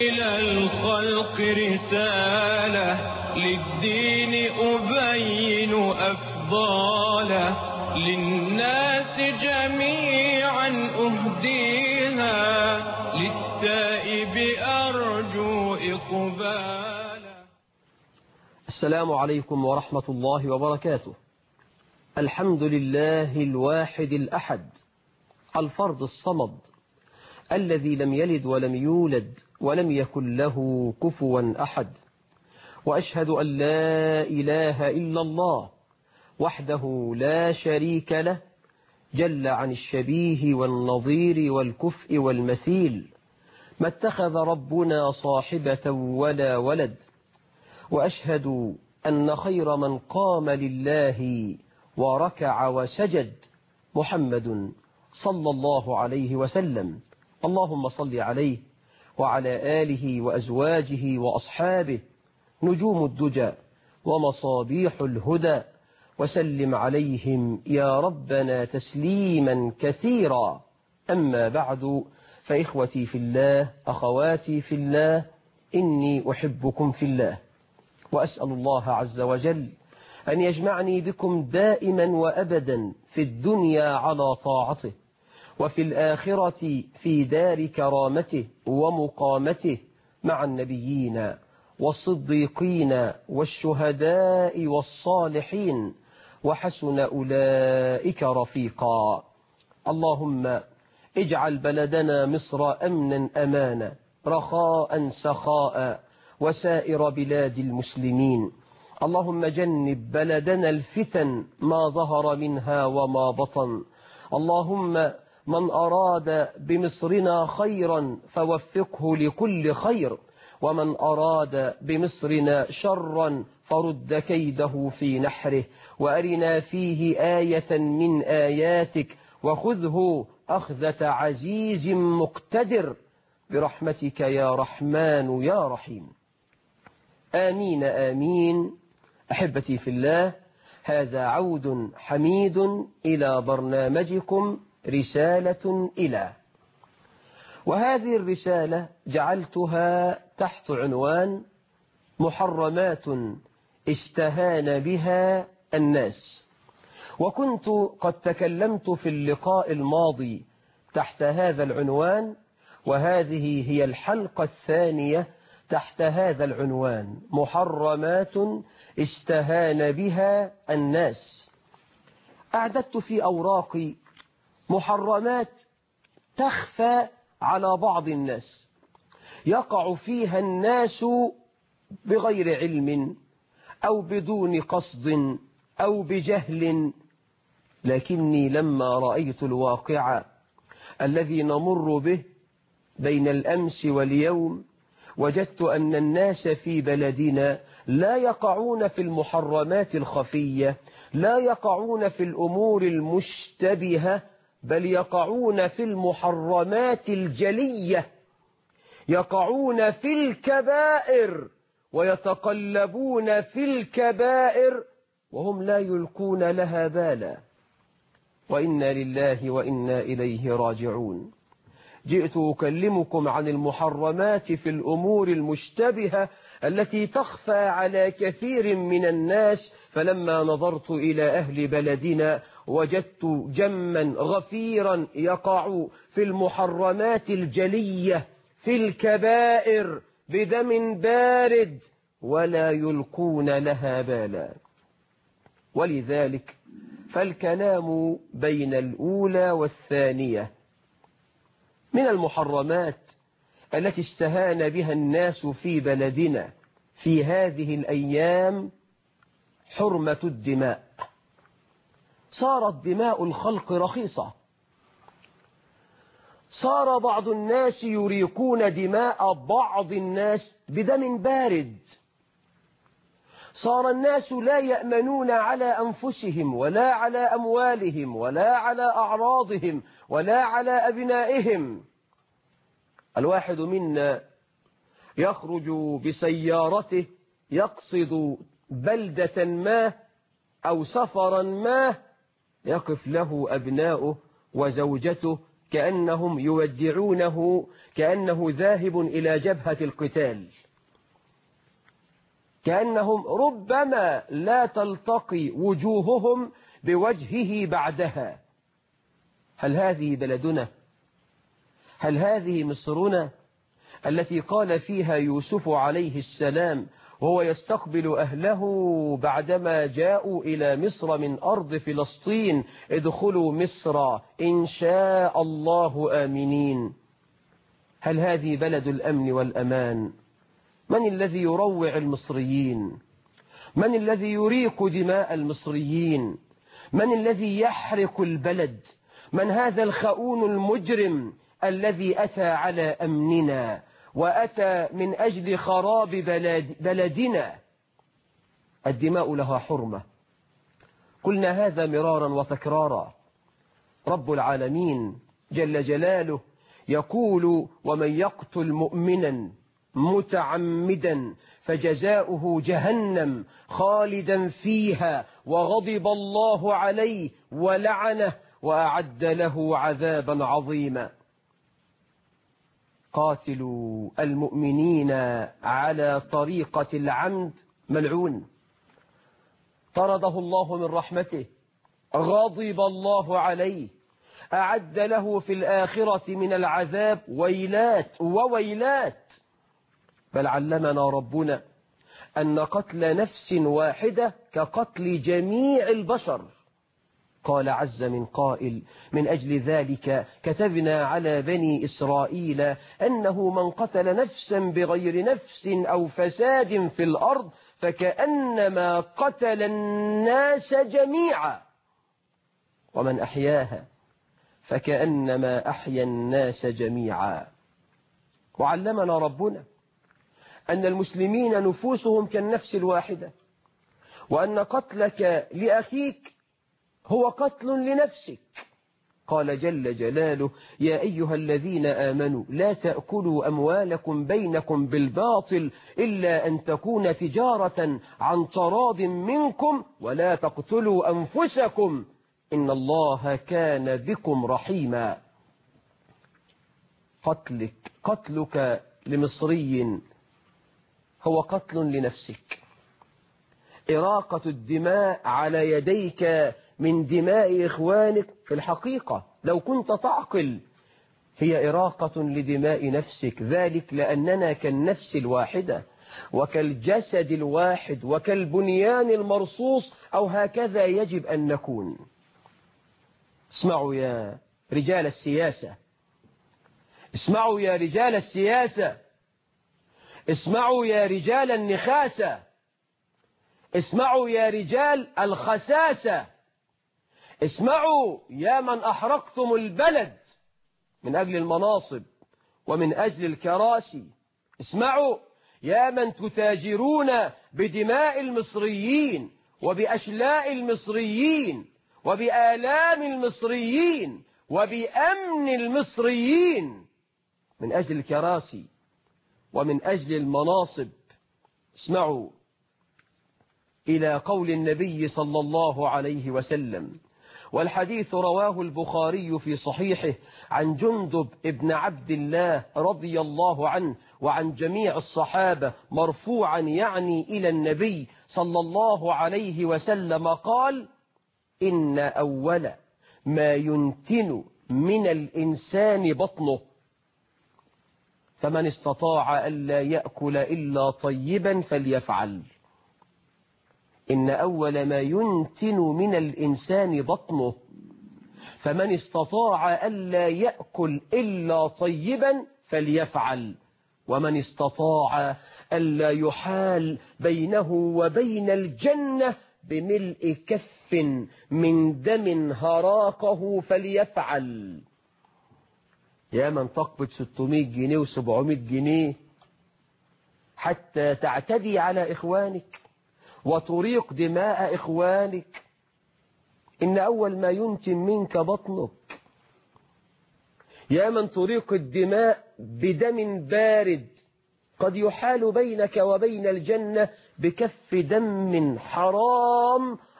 إلى الخلق رسالة للدين أبين أفضاله للناس جميعا أهديها للتائب أرجو إقبالا. السلام عليكم ورحمة الله وبركاته. الحمد لله الواحد الأحد الفرد الصمد الذي لم يلد ولم يولد ولم يكن له كفوا أحد، وأشهد أن لا إله إلا الله وحده لا شريك له جل عن الشبيه والنظير والكفء والمثيل، ما اتخذ ربنا صاحبة ولا ولد. وأشهد أن خير من قام لله وركع وسجد محمد صلى الله عليه وسلم. اللهم صل عليه وعلى آله وأزواجه وأصحابه نجوم الدجى ومصابيح الهدى، وسلم عليهم يا ربنا تسليما كثيرا. أما بعد، فإخوتي في الله، أخواتي في الله، إني أحبكم في الله، وأسأل الله عز وجل أن يجمعني بكم دائما وأبدا في الدنيا على طاعته، وفي الآخرة في دار كرامته ومقامته مع النبيين والصديقين والشهداء والصالحين، وحسن أولئك رفيقا. اللهم اجعل بلدنا مصر أمنا أمانا رخاء سخاء وسائر بلاد المسلمين. اللهم جنب بلدنا الفتن ما ظهر منها وما بطن. اللهم من أراد بمصرنا خيرا فوفقه لكل خير، ومن أراد بمصرنا شرا فرد كيده في نحره، وأرنا فيه آية من آياتك وخذه أخذة عزيز مقتدر برحمتك يا رحمن يا رحيم. آمين آمين. أحبتي في الله، هذا عود حميد إلى برنامجكم رسالة إلى، وهذه الرسالة جعلتها تحت عنوان محرمات استهان بها الناس، وكنت قد تكلمت في اللقاء الماضي تحت هذا العنوان، وهذه هي الحلقة الثانية تحت هذا العنوان: محرمات استهان بها الناس. أعددت في أوراقي محرمات تخفى على بعض الناس، يقع فيها الناس بغير علم أو بدون قصد أو بجهل، لكني لما رأيت الواقع الذي نمر به بين الأمس واليوم وجدت أن الناس في بلدنا لا يقعون في المحرمات الخفية، لا يقعون في الأمور المشتبهة، بل يقعون في المحرمات الجلية، يقعون في الكبائر ويتقلبون في الكبائر وهم لا يلقون لها بالا. وإنا لله وإنا إليه راجعون. جئت أكلمكم عن المحرمات في الأمور المشتبهة التي تخفى على كثير من الناس، فلما نظرت إلى أهل بلدنا وجدت جما غفيرا يقع في المحرمات الجلية في الكبائر بدم بارد ولا يلقون لها بالا. ولذلك فالكلام بين الأولى والثانية. من المحرمات التي استهان بها الناس في بلدنا في هذه الأيام حرمة الدماء. صارت دماء الخلق رخيصة، صار بعض الناس يريقون دماء بعض الناس بدم بارد، صار الناس لا يأمنون على أنفسهم ولا على أموالهم ولا على أعراضهم ولا على أبنائهم. الواحد منا يخرج بسيارته يقصد بلدة ما أو سفرا ما، يقف له أبناؤه وزوجته كأنهم يودعونه، كأنه ذاهب إلى جبهة القتال، كأنهم ربما لا تلتقي وجوههم بوجهه بعدها. هل هذه بلدنا؟ هل هذه مصرنا التي قال فيها يوسف عليه السلام وهو يستقبل أهله بعدما جاءوا إلى مصر من أرض فلسطين: ادخلوا مصر إن شاء الله آمنين؟ هل هذه بلد الأمن والأمان؟ من الذي يروع المصريين؟ من الذي يريق دماء المصريين؟ من الذي يحرق البلد؟ من هذا الخؤون المجرم الذي أتى على أمننا وأتى من أجل خراب بلدنا؟ الدماء لها حرمة، قلنا هذا مرارا وتكرارا. رب العالمين جل جلاله يقول: ومن يقتل مؤمنا متعمدا فجزاؤه جهنم خالدا فيها وغضب الله عليه ولعنه وأعد له عذابا عظيما. قاتلوا المؤمنين على طريقة العمد ملعون، طرده الله من رحمته، غضب الله عليه، أعد له في الآخرة من العذاب ويلات وويلات. بل علمنا ربنا أن قتل نفس واحدة كقتل جميع البشر. قال عز من قائل: من أجل ذلك كتبنا على بني إسرائيل أنه من قتل نفسا بغير نفس أو فساد في الأرض فكأنما قتل الناس جميعا، ومن أحياها فكأنما أحيا الناس جميعا. وعلمنا ربنا أن المسلمين نفوسهم كالنفس الواحدة، وأن قتلك لأخيك هو قتل لنفسك. قال جل جلاله: يا أيها الذين آمنوا لا تأكلوا أموالكم بينكم بالباطل إلا أن تكون تجارة عن تراض منكم ولا تقتلوا أنفسكم إن الله كان بكم رحيما. قتلك لمصري هو قتل لنفسك. إراقة الدماء على يديك من دماء إخوانك في الحقيقة لو كنت تعقل هي إراقة لدماء نفسك، ذلك لأننا كالنفس الواحدة وكالجسد الواحد وكالبنيان المرصوص، أو هكذا يجب أن نكون. اسمعوا يا رجال السياسة، اسمعوا يا رجال السياسة، اسمعوا يا رجال النخاسة، اسمعوا يا رجال الخساسة، اسمعوا يا من أحرقتم البلد من أجل المناصب ومن أجل الكراسي، اسمعوا يا من تتاجرون بدماء المصريين وبأشلاء المصريين وبآلام المصريين وبأمن المصريين من أجل الكراسي ومن أجل المناصب. اسمعوا إلى قول النبي صلى الله عليه وسلم، والحديث رواه البخاري في صحيحه عن جندب ابن عبد الله رضي الله عنه وعن جميع الصحابة مرفوعا يعني إلى النبي صلى الله عليه وسلم قال: إن أول ما ينتن من الإنسان بطنه، فمن استطاع ألا يأكل إلا طيبا فليفعل. إن أول ما ينتن من الإنسان بطنه، فمن استطاع ألا يأكل إلا طيبا فليفعل، ومن استطاع ألا يحال بينه وبين الجنة بملء كف من دم هراقه فليفعل. يا من تقبض 600 جنيه و700 جنيه حتى تعتدي على إخوانك وتريق دماء إخوانك، إن أول ما ينتن منك بطنك. يا من تريق الدماء بدم بارد قد يحال بينك وبين الجنة بكف دم حرام